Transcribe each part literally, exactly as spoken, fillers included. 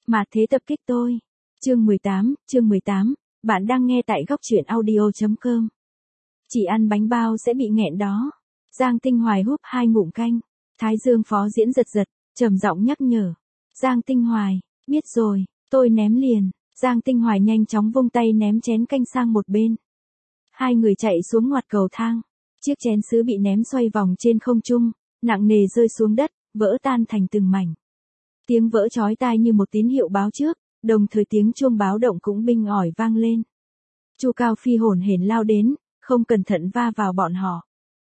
Mà thế tập kích tôi. Chương mười tám, chương mười tám, bạn đang nghe tại góc truyện audio chấm com. Chỉ ăn bánh bao sẽ bị nghẹn đó. Giang Tinh Hoài húp hai ngụm canh. Thái Dương phó diễn giật giật, trầm giọng nhắc nhở. Giang Tinh Hoài, biết rồi, tôi ném liền. Giang Tinh Hoài nhanh chóng vung tay ném chén canh sang một bên. Hai người chạy xuống ngoặt cầu thang. Chiếc chén sứ bị ném xoay vòng trên không trung, nặng nề rơi xuống đất, vỡ tan thành từng mảnh. Tiếng vỡ chói tai như một tín hiệu báo trước, đồng thời tiếng chuông báo động cũng binh ỏi vang lên. Chu Cao Phi hổn hển lao đến, không cẩn thận va vào bọn họ.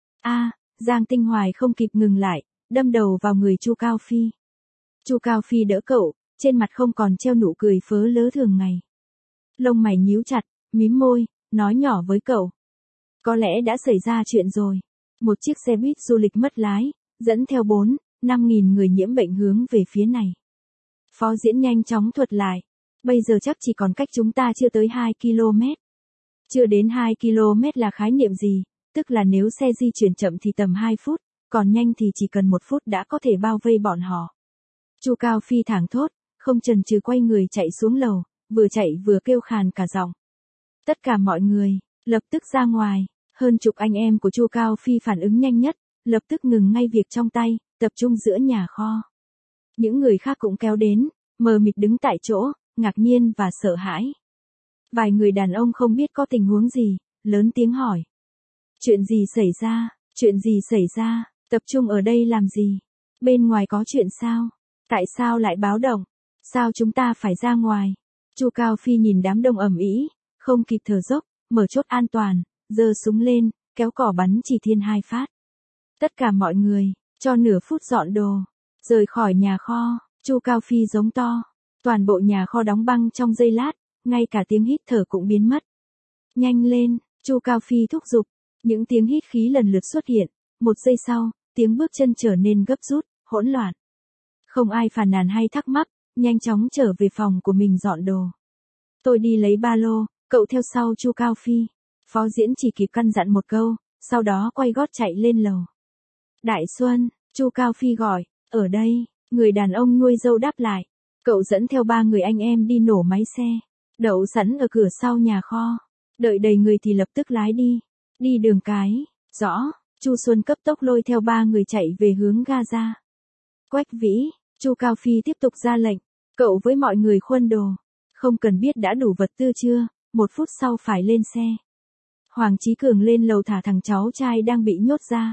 A, Giang Tinh Hoài không kịp ngừng lại, đâm đầu vào người Chu Cao Phi. Chu Cao Phi đỡ cậu, trên mặt không còn treo nụ cười phớ lớ thường ngày. Lông mày nhíu chặt, mím môi, nói nhỏ với cậu. Có lẽ đã xảy ra chuyện rồi. Một chiếc xe buýt du lịch mất lái, dẫn theo bốn, năm nghìn người nhiễm bệnh hướng về phía này. Phó diễn nhanh chóng thuật lại. Bây giờ chắc chỉ còn cách chúng ta chưa tới hai ki lô mét. Chưa đến hai ki lô mét là khái niệm gì? Tức là nếu xe di chuyển chậm thì tầm hai phút, còn nhanh thì chỉ cần một phút đã có thể bao vây bọn họ. Chu Cao Phi thảng thốt, không chần chừ quay người chạy xuống lầu, vừa chạy vừa kêu khàn cả giọng. Tất cả mọi người, lập tức ra ngoài. Hơn chục anh em của Chu Cao Phi phản ứng nhanh nhất, lập tức ngừng ngay việc trong tay, tập trung giữa nhà kho. Những người khác cũng kéo đến, mờ mịt đứng tại chỗ, ngạc nhiên và sợ hãi. Vài người đàn ông không biết có tình huống gì, lớn tiếng hỏi. Chuyện gì xảy ra, chuyện gì xảy ra, tập trung ở đây làm gì? Bên ngoài có chuyện sao? Tại sao lại báo động? Sao chúng ta phải ra ngoài? Chu Cao Phi nhìn đám đông ầm ĩ, không kịp thở dốc, mở chốt an toàn, giơ súng lên, kéo cò bắn chỉ thiên hai phát. Tất cả mọi người, cho nửa phút dọn đồ, rời khỏi nhà kho. Chu Cao Phi giống to. Toàn bộ nhà kho đóng băng trong giây lát, ngay cả tiếng hít thở cũng biến mất. Nhanh lên, Chu Cao Phi thúc giục. Những tiếng hít khí lần lượt xuất hiện. Một giây sau, tiếng bước chân trở nên gấp rút, hỗn loạn. Không ai phàn nàn hay thắc mắc, nhanh chóng trở về phòng của mình dọn đồ. Tôi đi lấy ba lô, cậu theo sau Chu Cao Phi. Phó diễn chỉ kịp căn dặn một câu, sau đó quay gót chạy lên lầu. Đại Xuân, Chu Cao Phi gọi, ở đây, người đàn ông nuôi dâu đáp lại. Cậu dẫn theo ba người anh em đi nổ máy xe, đậu sẵn ở cửa sau nhà kho. Đợi đầy người thì lập tức lái đi. Đi đường cái, rõ, Chu Xuân cấp tốc lôi theo ba người chạy về hướng Gaza. Quách Vĩ, Chu Cao Phi tiếp tục ra lệnh, cậu với mọi người khuân đồ. Không cần biết đã đủ vật tư chưa, một phút sau phải lên xe. Hoàng Chí Cường lên lầu thả thằng cháu trai đang bị nhốt ra.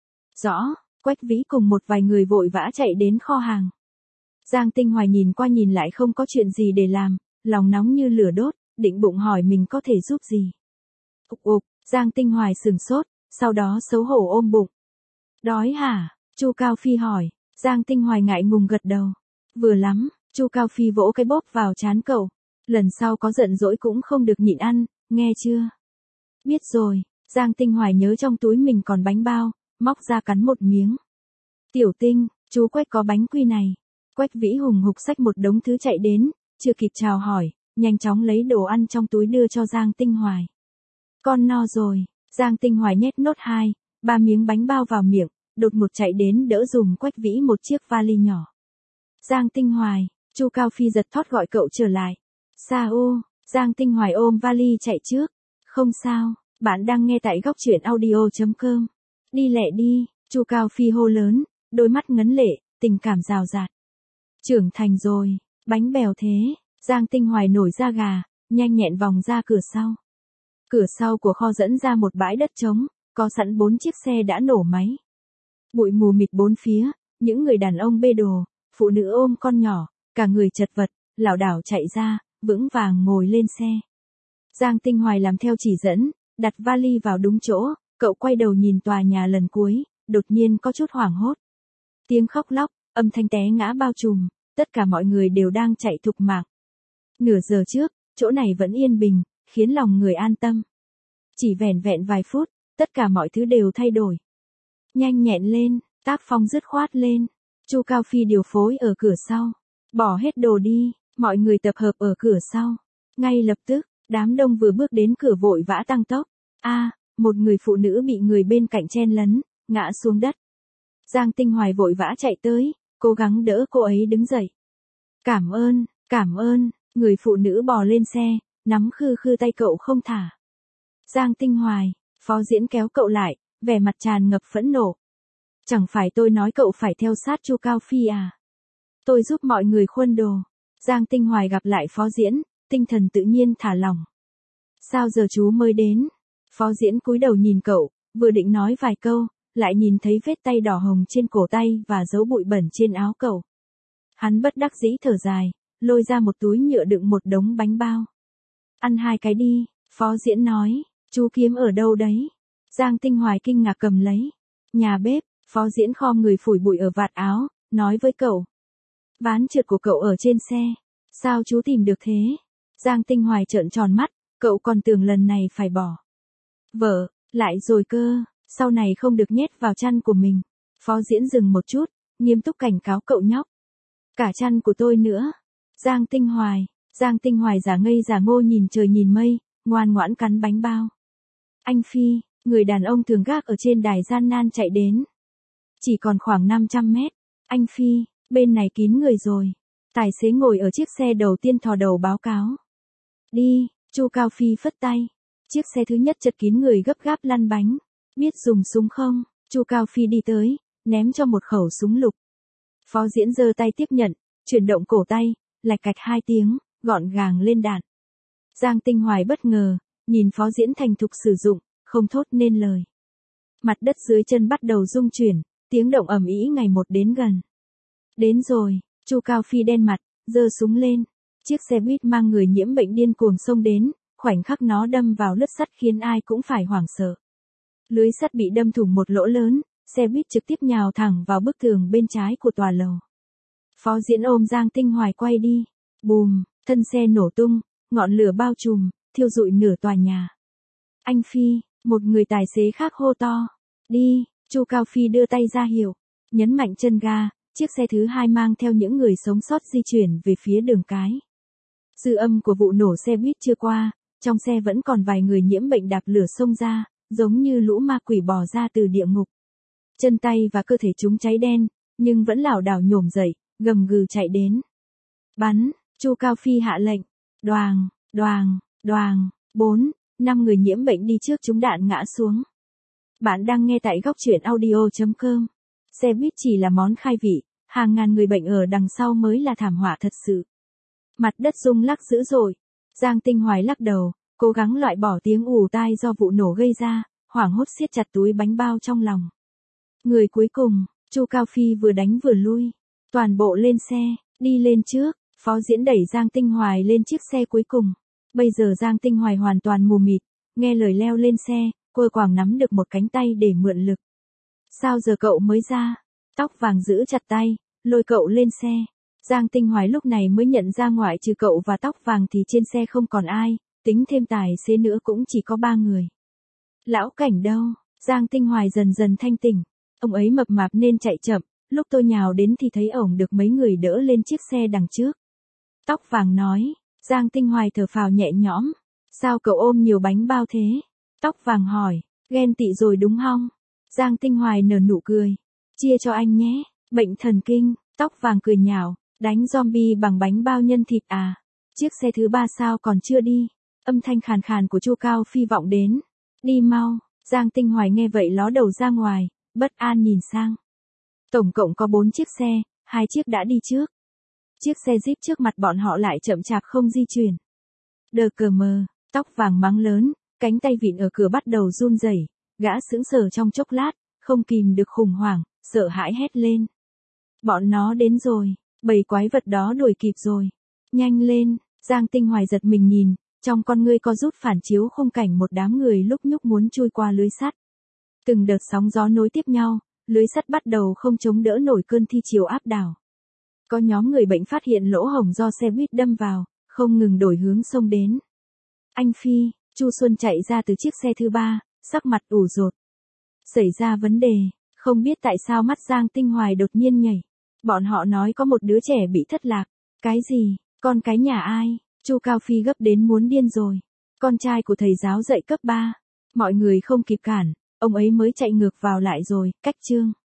Rõ, Quách Vĩ cùng một vài người vội vã chạy đến kho hàng. Giang Tinh Hoài nhìn qua nhìn lại không có chuyện gì để làm, lòng nóng như lửa đốt, định bụng hỏi mình có thể giúp gì. Ục ục, Giang Tinh Hoài sừng sốt, sau đó xấu hổ ôm bụng. Đói hả? Chu Cao Phi hỏi. Giang Tinh Hoài ngại ngùng gật đầu. Vừa lắm, Chu Cao Phi vỗ cái bóp vào trán cậu. Lần sau có giận dỗi cũng không được nhịn ăn, nghe chưa? Biết rồi, Giang Tinh Hoài nhớ trong túi mình còn bánh bao, móc ra cắn một miếng. Tiểu Tinh, chú Quách có bánh quy này. Quách Vĩ hùng hục xách một đống thứ chạy đến, chưa kịp chào hỏi, nhanh chóng lấy đồ ăn trong túi đưa cho Giang Tinh Hoài. Con no rồi, Giang Tinh Hoài nhét nốt hai, ba miếng bánh bao vào miệng, đột ngột chạy đến đỡ dùm Quách Vĩ một chiếc vali nhỏ. Giang Tinh Hoài, Chu Cao Phi giật thót gọi cậu trở lại. Sao ô, Giang Tinh Hoài ôm vali chạy trước. Không sao, bạn đang nghe tại góc truyện audio chấm com. Đi lẹ đi, Chu Cao Phi hô lớn, đôi mắt ngấn lệ, tình cảm rào rạt. Trưởng thành rồi, bánh bèo thế, Giang Tinh Hoài nổi da gà, nhanh nhẹn vòng ra cửa sau. Cửa sau của kho dẫn ra một bãi đất trống, có sẵn bốn chiếc xe đã nổ máy. Bụi mù mịt bốn phía, những người đàn ông bê đồ, phụ nữ ôm con nhỏ, cả người chật vật, lảo đảo chạy ra, vững vàng ngồi lên xe. Giang Tinh Hoài làm theo chỉ dẫn, đặt vali vào đúng chỗ, cậu quay đầu nhìn tòa nhà lần cuối, đột nhiên có chút hoảng hốt. Tiếng khóc lóc, âm thanh té ngã bao trùm, tất cả mọi người đều đang chạy thục mạng. Nửa giờ trước, chỗ này vẫn yên bình, khiến lòng người an tâm. Chỉ vẻn vẹn vài phút, tất cả mọi thứ đều thay đổi. Nhanh nhẹn lên, tác phong dứt khoát lên. Chu Cao Phi điều phối ở cửa sau. Bỏ hết đồ đi, mọi người tập hợp ở cửa sau. Ngay lập tức, đám đông vừa bước đến cửa vội vã tăng tốc. A, à, một người phụ nữ bị người bên cạnh chen lấn, ngã xuống đất. Giang Tinh Hoài vội vã chạy tới, cố gắng đỡ cô ấy đứng dậy. Cảm ơn, Cảm ơn, người phụ nữ bò lên xe, nắm khư khư tay cậu không thả. Giang Tinh Hoài, phó diễn kéo cậu lại, vẻ mặt tràn ngập phẫn nộ. Chẳng phải tôi nói cậu phải theo sát Chu Cao Phi à? Tôi giúp mọi người khuân đồ. Giang Tinh Hoài gặp lại phó diễn, tinh thần tự nhiên thả lỏng. Sao giờ chú mới đến? Phó diễn cúi đầu nhìn cậu, vừa định nói vài câu, lại nhìn thấy vết tay đỏ hồng trên cổ tay và dấu bụi bẩn trên áo cậu. Hắn bất đắc dĩ thở dài, lôi ra một túi nhựa đựng một đống bánh bao. Ăn hai cái đi, phó diễn nói, chú kiếm ở đâu đấy? Giang Tinh Hoài kinh ngạc cầm lấy. Nhà bếp, phó diễn khom người phủi bụi ở vạt áo, nói với cậu. Ván trượt của cậu ở trên xe. Sao chú tìm được thế? Giang Tinh Hoài trợn tròn mắt, cậu còn tưởng lần này phải bỏ vợ, lại rồi cơ, sau này không được nhét vào chăn của mình. Phó diễn dừng một chút, nghiêm túc cảnh cáo cậu nhóc. Cả chăn của tôi nữa. Giang Tinh Hoài, Giang Tinh Hoài giả ngây giả ngô nhìn trời nhìn mây, ngoan ngoãn cắn bánh bao. Anh Phi, người đàn ông thường gác ở trên đài gian nan chạy đến. Chỉ còn khoảng năm trăm mét. Anh Phi, bên này kín người rồi. Tài xế ngồi ở chiếc xe đầu tiên thò đầu báo cáo. Đi, Chu Cao Phi phất tay. Chiếc xe thứ nhất chật kín người gấp gáp lăn bánh. Biết dùng súng không? Chu Cao Phi đi tới, ném cho một khẩu súng lục. Phó diễn giơ tay tiếp nhận, chuyển động cổ tay, lạch cạch hai tiếng, gọn gàng lên đạn. Giang Tinh Hoài bất ngờ, nhìn phó diễn thành thục sử dụng, không thốt nên lời. Mặt đất dưới chân bắt đầu rung chuyển, tiếng động ầm ĩ ngày một đến gần. Đến rồi, Chu Cao Phi đen mặt, giơ súng lên. Chiếc xe buýt mang người nhiễm bệnh điên cuồng xông đến, khoảnh khắc nó đâm vào lướt sắt khiến ai cũng phải hoảng sợ. Lưới sắt bị đâm thủng một lỗ lớn, xe buýt trực tiếp nhào thẳng vào bức tường bên trái của tòa lầu. Phó diễn ôm Giang Tinh Hoài quay đi. Bùm, thân xe nổ tung, ngọn lửa bao trùm, thiêu rụi nửa tòa nhà. Anh Phi, một người tài xế khác hô to. Đi, Chu Cao Phi đưa tay ra hiệu, nhấn mạnh chân ga, chiếc xe thứ hai mang theo những người sống sót di chuyển về phía đường cái. Dư âm của vụ nổ xe buýt chưa qua, trong xe vẫn còn vài người nhiễm bệnh đạp lửa xông ra, giống như lũ ma quỷ bò ra từ địa ngục. Chân tay và cơ thể chúng cháy đen, nhưng vẫn lảo đảo nhổm dậy, gầm gừ chạy đến. Bắn, Chu Cao Phi hạ lệnh. Đoàng, đoàng, đoàng, bốn, năm người nhiễm bệnh đi trước trúng đạn ngã xuống. Bạn đang nghe tại góc truyện audio chấm com. Xe buýt chỉ là món khai vị, hàng ngàn người bệnh ở đằng sau mới là thảm họa thật sự. Mặt đất rung lắc dữ dội. Giang Tinh Hoài lắc đầu, cố gắng loại bỏ tiếng ù tai do vụ nổ gây ra, hoảng hốt siết chặt túi bánh bao trong lòng. Người cuối cùng, Chu Cao Phi vừa đánh vừa lui. Toàn bộ lên xe, đi lên trước. Phó diễn đẩy Giang Tinh Hoài lên chiếc xe cuối cùng. Bây giờ Giang Tinh Hoài hoàn toàn mù mịt, nghe lời leo lên xe, cô quàng nắm được một cánh tay để mượn lực. Sao giờ cậu mới ra? Tóc vàng giữ chặt tay, lôi cậu lên xe. Giang Tinh Hoài lúc này mới nhận ra ngoại trừ cậu và tóc vàng thì trên xe không còn ai, tính thêm tài xế nữa cũng chỉ có ba người. Lão Cảnh đâu? Giang Tinh Hoài dần dần thanh tỉnh. Ông ấy mập mạp nên chạy chậm, lúc tôi nhào đến thì thấy ổng được mấy người đỡ lên chiếc xe đằng trước. Tóc vàng nói. Giang Tinh Hoài thở phào nhẹ nhõm. Sao cậu ôm nhiều bánh bao thế? Tóc vàng hỏi. Ghen tị rồi đúng không? Giang Tinh Hoài nở nụ cười. Chia cho anh nhé. Bệnh thần kinh. Tóc vàng cười nhạo. Đánh zombie bằng bánh bao nhân thịt à? Chiếc xe thứ ba sao còn chưa đi? Âm thanh khàn khàn của Chu Cao Phi vọng đến. Đi mau. Giang Tinh Hoài nghe vậy ló đầu ra ngoài, bất an nhìn sang. Tổng cộng có bốn chiếc xe, hai chiếc đã đi trước. Chiếc xe Jeep trước mặt bọn họ lại chậm chạp không di chuyển. Đờ cờ mờ, tóc vàng mắng lớn, cánh tay vịn ở cửa bắt đầu run rẩy, gã sững sờ trong chốc lát, không kìm được khủng hoảng, sợ hãi hét lên. Bọn nó đến rồi, bầy quái vật đó đuổi kịp rồi. Nhanh lên, Giang Tinh Hoài giật mình nhìn, trong con ngươi có rút phản chiếu khung cảnh một đám người lúc nhúc muốn chui qua lưới sắt. Từng đợt sóng gió nối tiếp nhau, lưới sắt bắt đầu không chống đỡ nổi cơn thi chiều áp đảo. Có nhóm người bệnh phát hiện lỗ hổng do xe buýt đâm vào, không ngừng đổi hướng xông đến. Anh Phi, Chu Xuân chạy ra từ chiếc xe thứ ba, sắc mặt ủ rột. Xảy ra vấn đề, không biết tại sao mắt Giang Tinh Hoài đột nhiên nhảy. Bọn họ nói có một đứa trẻ bị thất lạc. Cái gì? Con cái nhà ai? Chu Cao Phi gấp đến muốn điên rồi. Con trai của thầy giáo dạy cấp ba. Mọi người không kịp cản, ông ấy mới chạy ngược vào lại rồi, cách chương.